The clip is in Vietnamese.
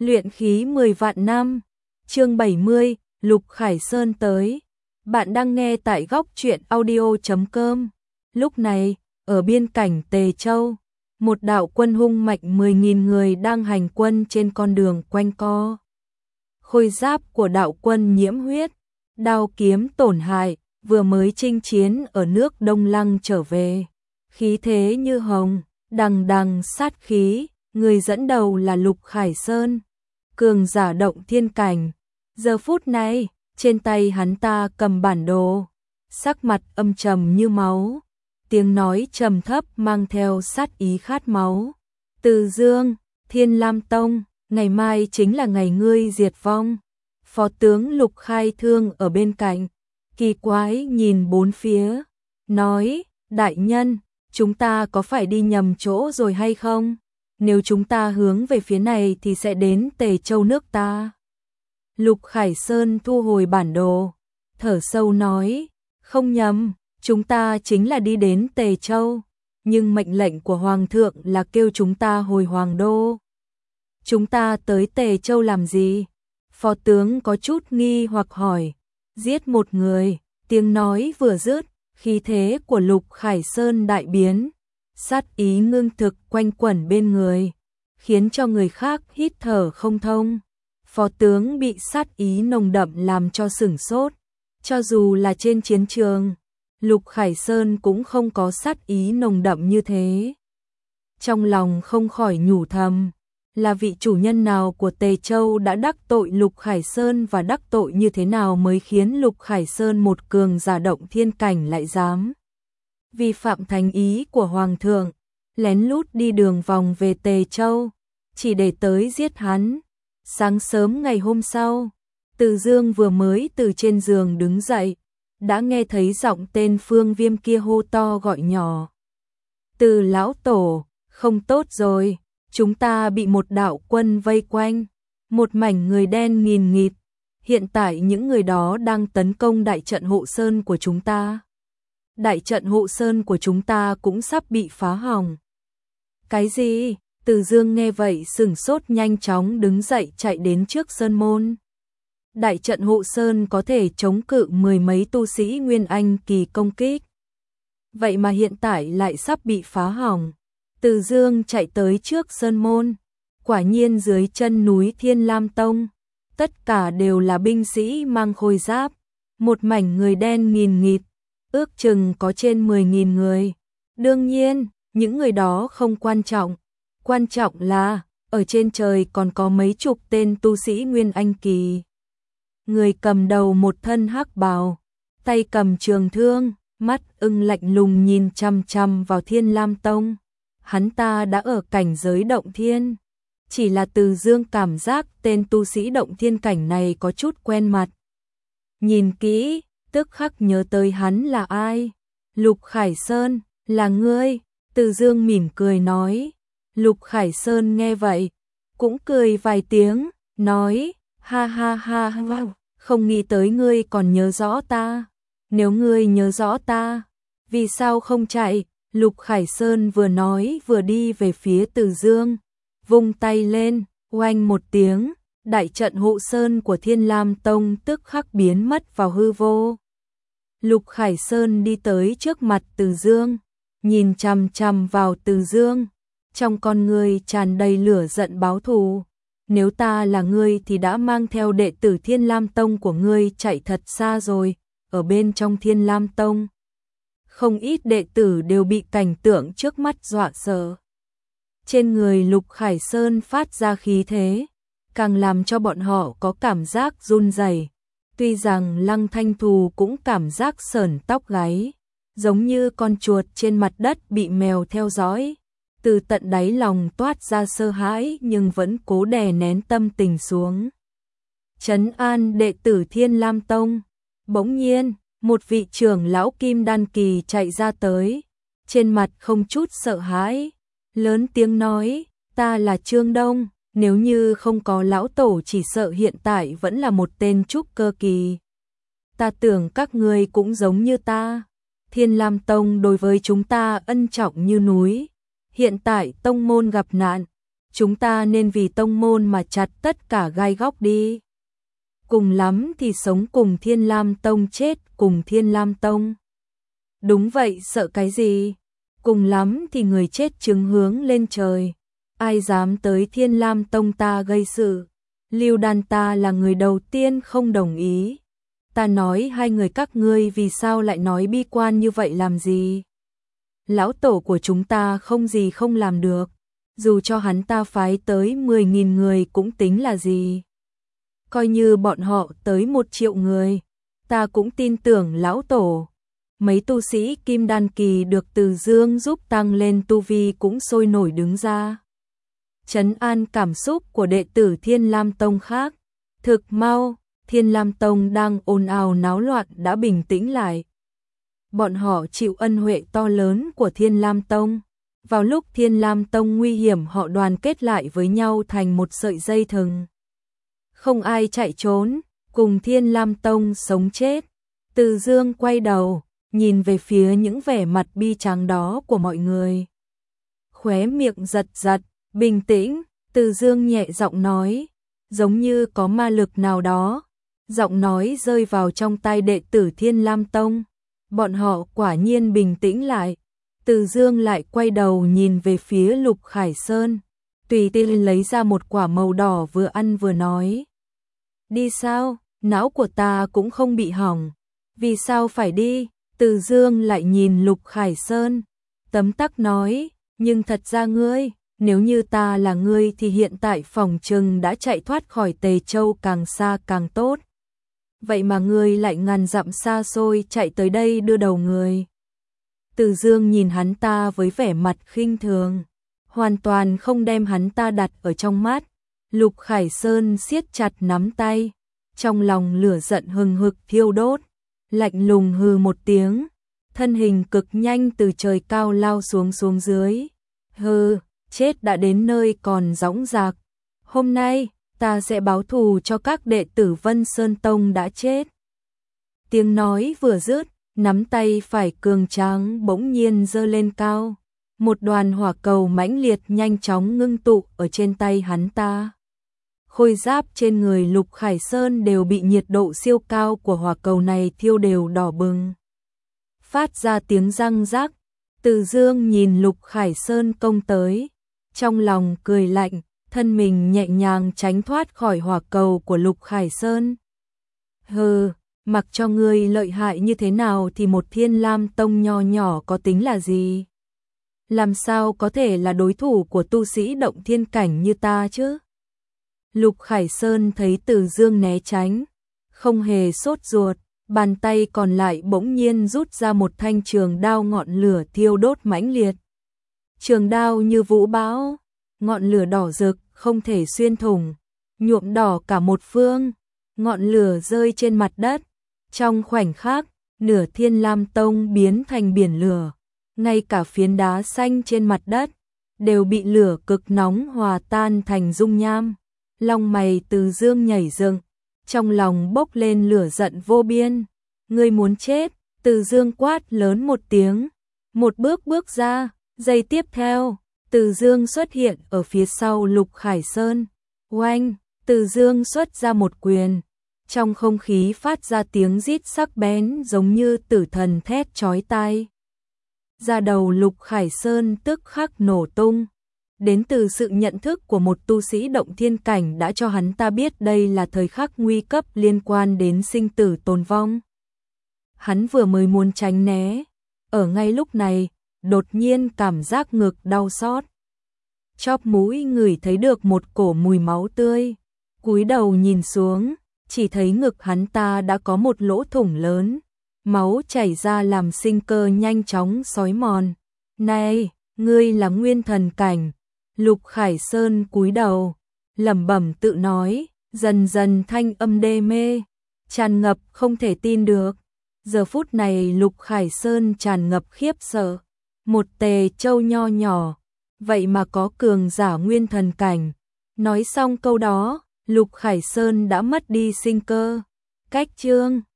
Luyện khí 10 vạn năm. Chương 70, Lục Khải Sơn tới. Bạn đang nghe tại góc truyện audio.com. Lúc này, ở biên cảnh Tề Châu, một đạo quân hung mạnh 10.000 người đang hành quân trên con đường quanh co. Khôi giáp của đạo quân nhiễm huyết, đao kiếm tổn hại, vừa mới chinh chiến ở nước Đông Lăng trở về. Khí thế như hồng, đằng đằng sát khí, người dẫn đầu là Lục Khải Sơn, cường giả động thiên cảnh. Giờ phút này, trên tay hắn ta cầm bản đồ, sắc mặt âm trầm như máu, tiếng nói trầm thấp mang theo sát ý khát máu. Từ Dương, Thiên Lam Tông, ngày mai chính là ngày ngươi diệt vong. Phó tướng Lục Khai Thương ở bên cạnh, kỳ quái nhìn bốn phía, nói, đại nhân, chúng ta có phải đi nhầm chỗ rồi hay không? Nếu chúng ta hướng về phía này thì sẽ đến Tề Châu nước ta. Lục Khải Sơn thu hồi bản đồ, thở sâu nói, không nhầm, chúng ta chính là đi đến Tề Châu, nhưng mệnh lệnh của Hoàng thượng là kêu chúng ta hồi Hoàng đô. Chúng ta tới Tề Châu làm gì? Phó tướng có chút nghi hoặc hỏi. Giết một người, tiếng nói vừa dứt, khí thế của Lục Khải Sơn đại biến, sát ý ngưng thực quanh quẩn bên người, khiến cho người khác hít thở không thông. Phó tướng bị sát ý nồng đậm làm cho sửng sốt, cho dù là trên chiến trường, Lục Khải Sơn cũng không có sát ý nồng đậm như thế. Trong lòng không khỏi nhủ thầm, là vị chủ nhân nào của Tề Châu đã đắc tội Lục Khải Sơn và đắc tội như thế nào mới khiến Lục Khải Sơn một cường giả động thiên cảnh lại dám vi phạm thành ý của Hoàng thượng, lén lút đi đường vòng về Tề Châu, chỉ để tới giết hắn. Sáng sớm ngày hôm sau, Từ Dương vừa mới từ trên giường đứng dậy, đã nghe thấy giọng tên Phương Viêm kia hô to gọi nhỏ. Từ lão tổ, không tốt rồi, chúng ta bị một đạo quân vây quanh, một mảnh người đen nghìn nghịt, hiện tại những người đó đang tấn công đại trận hộ sơn của chúng ta. Đại trận hộ sơn của chúng ta cũng sắp bị phá hỏng. Cái gì? Từ Dương nghe vậy sửng sốt, nhanh chóng đứng dậy chạy đến trước sơn môn. Đại trận hộ sơn có thể chống cự mười mấy tu sĩ Nguyên Anh kỳ công kích. Vậy mà hiện tại lại sắp bị phá hỏng. Từ Dương chạy tới trước sơn môn. Quả nhiên dưới chân núi Thiên Lam Tông, tất cả đều là binh sĩ mang khôi giáp. Một mảnh người đen nghìn nghịt, ước chừng có trên 10.000 người. Đương nhiên, những người đó không quan trọng. Quan trọng là, ở trên trời còn có mấy chục tên tu sĩ Nguyên Anh kỳ. Người cầm đầu một thân hắc bào, tay cầm trường thương, mắt ưng lạnh lùng nhìn chằm chằm vào Thiên Lam Tông. Hắn ta đã ở cảnh giới động thiên. Chỉ là Từ Dương cảm giác tên tu sĩ động thiên cảnh này có chút quen mặt. Nhìn kỹ, tức khắc nhớ tới hắn là ai. Lục Khải Sơn, là ngươi. Từ Dương mỉm cười nói. Lục Khải Sơn nghe vậy, cũng cười vài tiếng, nói, ha ha ha ha, không nghĩ tới ngươi còn nhớ rõ ta. Nếu ngươi nhớ rõ ta, vì sao không chạy? Lục Khải Sơn vừa nói vừa đi về phía Từ Dương, vung tay lên, oanh một tiếng, đại trận hộ sơn của Thiên Lam Tông tức khắc biến mất vào hư vô. Lục Khải Sơn đi tới trước mặt Từ Dương, nhìn chằm chằm vào Từ Dương, trong con ngươi tràn đầy lửa giận báo thù. Nếu ta là ngươi thì đã mang theo đệ tử Thiên Lam Tông của ngươi chạy thật xa rồi. Ở bên trong Thiên Lam Tông, không ít đệ tử đều bị cảnh tượng trước mắt dọa sợ. Trên người Lục Khải Sơn phát ra khí thế, càng làm cho bọn họ có cảm giác run rẩy. Tuy rằng Lăng Thanh Thù cũng cảm giác sởn tóc gáy, giống như con chuột trên mặt đất bị mèo theo dõi. Từ tận đáy lòng toát ra sợ hãi nhưng vẫn cố đè nén tâm tình xuống. Trấn an đệ tử Thiên Lam Tông. Bỗng nhiên, một vị trưởng lão kim đan kỳ chạy ra tới, trên mặt không chút sợ hãi, lớn tiếng nói, ta là Trương Đông, nếu như không có lão tổ chỉ sợ hiện tại vẫn là một tên trúc cơ kỳ. Ta tưởng các ngươi cũng giống như ta, Thiên Lam Tông đối với chúng ta ân trọng như núi, hiện tại tông môn gặp nạn, chúng ta nên vì tông môn mà chặt tất cả gai góc đi. Cùng lắm thì sống cùng Thiên Lam Tông, chết cùng Thiên Lam Tông. Đúng vậy, sợ cái gì? Cùng lắm thì người chết chứng hướng lên trời. Ai dám tới Thiên Lam Tông ta gây sự? Lưu Đan ta là người đầu tiên không đồng ý. Ta nói hai người các ngươi vì sao lại nói bi quan như vậy làm gì? Lão tổ của chúng ta không gì không làm được. Dù cho hắn ta phái tới 10.000 người cũng tính là gì? Coi như bọn họ tới 1 triệu người, ta cũng tin tưởng lão tổ. Mấy tu sĩ kim đan kỳ được Từ Dương giúp tăng lên tu vi cũng sôi nổi đứng ra trấn an cảm xúc của đệ tử Thiên Lam Tông khác. Thực mau, Thiên Lam Tông đang ồn ào náo loạn đã bình tĩnh lại. Bọn họ chịu ân huệ to lớn của Thiên Lam Tông. Vào lúc Thiên Lam Tông nguy hiểm, họ đoàn kết lại với nhau thành một sợi dây thừng. Không ai chạy trốn, cùng Thiên Lam Tông sống chết. Từ Dương quay đầu, nhìn về phía những vẻ mặt bi tráng đó của mọi người. Khóe miệng giật giật, bình tĩnh, Từ Dương nhẹ giọng nói, giống như có ma lực nào đó. Giọng nói rơi vào trong tai đệ tử Thiên Lam Tông. Bọn họ quả nhiên bình tĩnh lại. Từ Dương lại quay đầu nhìn về phía Lục Khải Sơn. Tùy tiện lấy ra một quả màu đỏ vừa ăn vừa nói. Đi sao? Não của ta cũng không bị hỏng. Vì sao phải đi? Từ Dương lại nhìn Lục Khải Sơn. Tấm tắc nói, nhưng thật ra ngươi, nếu như ta là ngươi thì hiện tại phòng trừng đã chạy thoát khỏi Tề Châu càng xa càng tốt. Vậy mà ngươi lại ngàn dặm xa xôi chạy tới đây đưa đầu người. Từ Dương nhìn hắn ta với vẻ mặt khinh thường, hoàn toàn không đem hắn ta đặt ở trong mắt. Lục Khải Sơn siết chặt nắm tay, trong lòng lửa giận hừng hực thiêu đốt, lạnh lùng hừ một tiếng, thân hình cực nhanh từ trời cao lao xuống dưới. Hừ, chết đã đến nơi còn dõng dạc. Hôm nay, ta sẽ báo thù cho các đệ tử Vân Sơn Tông đã chết. Tiếng nói vừa dứt, nắm tay phải cường tráng bỗng nhiên giơ lên cao. Một đoàn hỏa cầu mãnh liệt nhanh chóng ngưng tụ ở trên tay hắn ta. Khôi giáp trên người Lục Khải Sơn đều bị nhiệt độ siêu cao của hỏa cầu này thiêu đều đỏ bừng. Phát ra tiếng răng rắc, Từ Dương nhìn Lục Khải Sơn công tới, trong lòng cười lạnh, thân mình nhẹ nhàng tránh thoát khỏi hỏa cầu của Lục Khải Sơn. Hừ, mặc cho ngươi lợi hại như thế nào thì một Thiên Lam Tông nho nhỏ có tính là gì? Làm sao có thể là đối thủ của tu sĩ động thiên cảnh như ta chứ? Lục Khải Sơn thấy Từ Dương né tránh, không hề sốt ruột, bàn tay còn lại bỗng nhiên rút ra một thanh trường đao ngọn lửa thiêu đốt mãnh liệt. Trường đao như vũ bão, ngọn lửa đỏ rực không thể xuyên thủng, nhuộm đỏ cả một phương, ngọn lửa rơi trên mặt đất. Trong khoảnh khắc, nửa Thiên Lam Tông biến thành biển lửa, ngay cả phiến đá xanh trên mặt đất đều bị lửa cực nóng hòa tan thành dung nham. Long mày Từ Dương nhảy dựng, trong lòng bốc lên lửa giận vô biên. Ngươi muốn chết? Từ Dương quát lớn một tiếng, một bước ra, giây tiếp theo, Từ Dương xuất hiện ở phía sau Lục Khải Sơn. Oanh, Từ Dương xuất ra một quyền, trong không khí phát ra tiếng rít sắc bén giống như tử thần thét chói tai. Da đầu Lục Khải Sơn tức khắc nổ tung. Đến từ sự nhận thức của một tu sĩ động thiên cảnh đã cho hắn ta biết đây là thời khắc nguy cấp liên quan đến sinh tử tồn vong. Hắn vừa mới muốn tránh né, ở ngay lúc này, đột nhiên cảm giác ngực đau xót. Chóp mũi ngửi thấy được một cổ mùi máu tươi, cúi đầu nhìn xuống, chỉ thấy ngực hắn ta đã có một lỗ thủng lớn, máu chảy ra làm sinh cơ nhanh chóng xói mòn. Này, ngươi là nguyên thần cảnh. Lục Khải Sơn cúi đầu, lẩm bẩm tự nói, dần dần thanh âm đê mê, tràn ngập không thể tin được. Giờ phút này Lục Khải Sơn tràn ngập khiếp sợ, một Tề Châu nho nhỏ, vậy mà có cường giả nguyên thần cảnh. Nói xong câu đó, Lục Khải Sơn đã mất đi sinh cơ. Cách chương